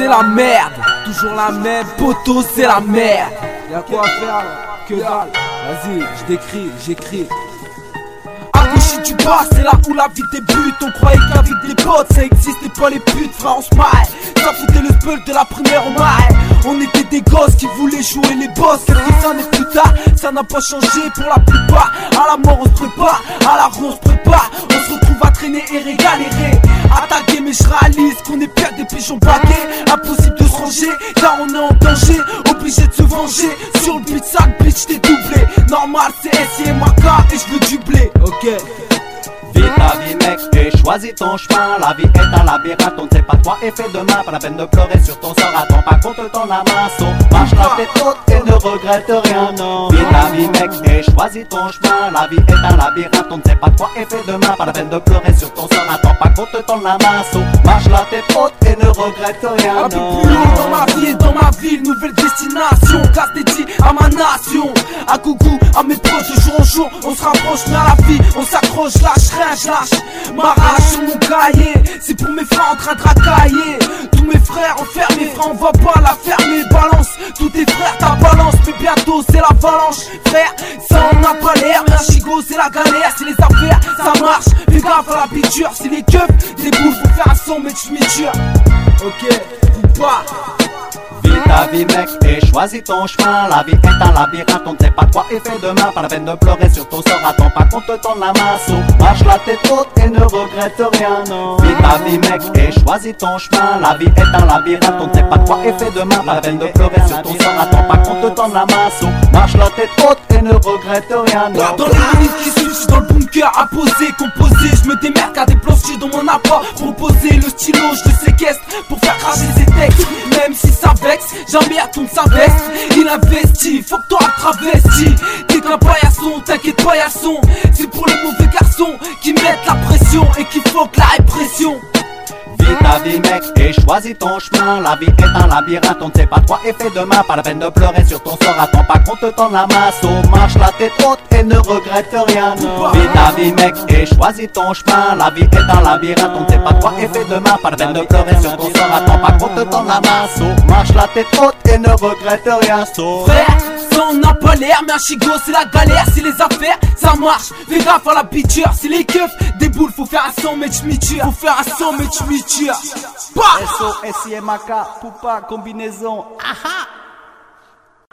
c'est la merde. Toujours la même, poteau, c'est la merde. Y'a quoi à faire là? Que dalle. Vas-y, je décris, j'écris. À gauche du bas, c'est là où la vie débute. On croyait qu'avec des potes ça existait pas les putes, frère on se marrait. Ça foutait le spell de la primaire au marais. On était des gosses qui voulaient jouer les boss. Quelques années plus tard, ça n'a pas changé pour la plupart. À la mort on se prépare, à la rue on se prépare. On se retrouve à traîner et régalérer. Attaquer mais je réalise qu'on est pire des pigeons battés. Impossible de se ranger car on est en danger. Obligé de se venger. Sur le but sac bitch t'es doublé. Normal c'est SI et Maka et je veux du blé. Ok. Vis ta vie mec et choisis ton chemin. La vie est un labyrinthe, on ne sait pas quoi est fait demain. Pas la peine de pleurer sur ton sort, attends pas qu'on te tende la main. Marche la tête haute et ne regrette rien, non. Vis ta vie mec et choisis ton chemin. La vie est un labyrinthe, on ne sait pas quoi est fait demain. Pas la peine de pleurer sur ton sort, attends pas qu'on te tende la main. Marche la tête haute et ne regrette rien, Un peu non. plus haut dans ma vie et dans ma ville, nouvelle destination. Casse dédié à ma nation. À Gougou, à mes proches de jour en jour. On se rapproche mais à la vie, on s'accroche, lâche rien, je lâche ma rage sur mon cahier. C'est pour mes frères en train de racailler. Tous mes frères enfermés, frère on va pas la fermer. Balance tous tes frères, ta balance. Mais bientôt c'est l'avalanche, frère. Ça on n'a pas l'air, mais un chigo c'est la galère. C'est les affaires, ça marche. Fais gaffe à la picture, c'est les keufs, des boules. Faut faire un son mais tu m'y tues. Ok, ou pas. Vis ta vie mec et choisis ton chemin. La vie est un labyrinthe, on ne sait pas quoi est fait demain. Pas la peine de pleurer sur ton sort, attends pas qu'on te tende la main. Marche la tête haute et ne regrette rien, non. Vis ta vie mec et choisis ton chemin. La vie est un labyrinthe, on ne sait pas quoi est fait demain. Pas la peine de pleurer sur ton sort, attends pas qu'on te tende la main. Marche la tête haute et ne regrette rien, non. Dans les minutes qui suivent, je suis dans le bunker à poser, composer. Je me démerde car des planchers dont on n'a pas proposé. Le stylo, je le séquestre pour faire cracher ses textes. Même si ça vexe, jamais à ton sa veste. Il investit, faut que toi travesti. T'es qu'un paillasson, t'inquiète pas y'a le son. C'est pour les mauvais garçons qui mettent la pression et qui floquent la répression. Vis ta vie mec et choisis ton chemin. La vie est un labyrinthe, on ne sait pas quoi est fait demain. Pas la peine de pleurer sur ton sort, attends pas qu'on te tende la main. Marche la tête haute et ne regrette rien, non. Vis ta vie mec et choisis ton chemin. La vie est un labyrinthe, on ne sait pas quoi est fait demain. Pas la peine de pleurer sur ton sort, attends pas qu'on te tende la main. Marche la tête haute et ne regrette rien, frère, ça on n'a pas l'air, mais un chigo c'est la galère, c'est les affaires, ça marche. Fais gaffe à la picture, c'est les keufs, des boules, faut faire un son mais tu m'y tues. Faut faire un son mais tu m'y tues. SO, SIMAK, Poupa, combinaison. Aha.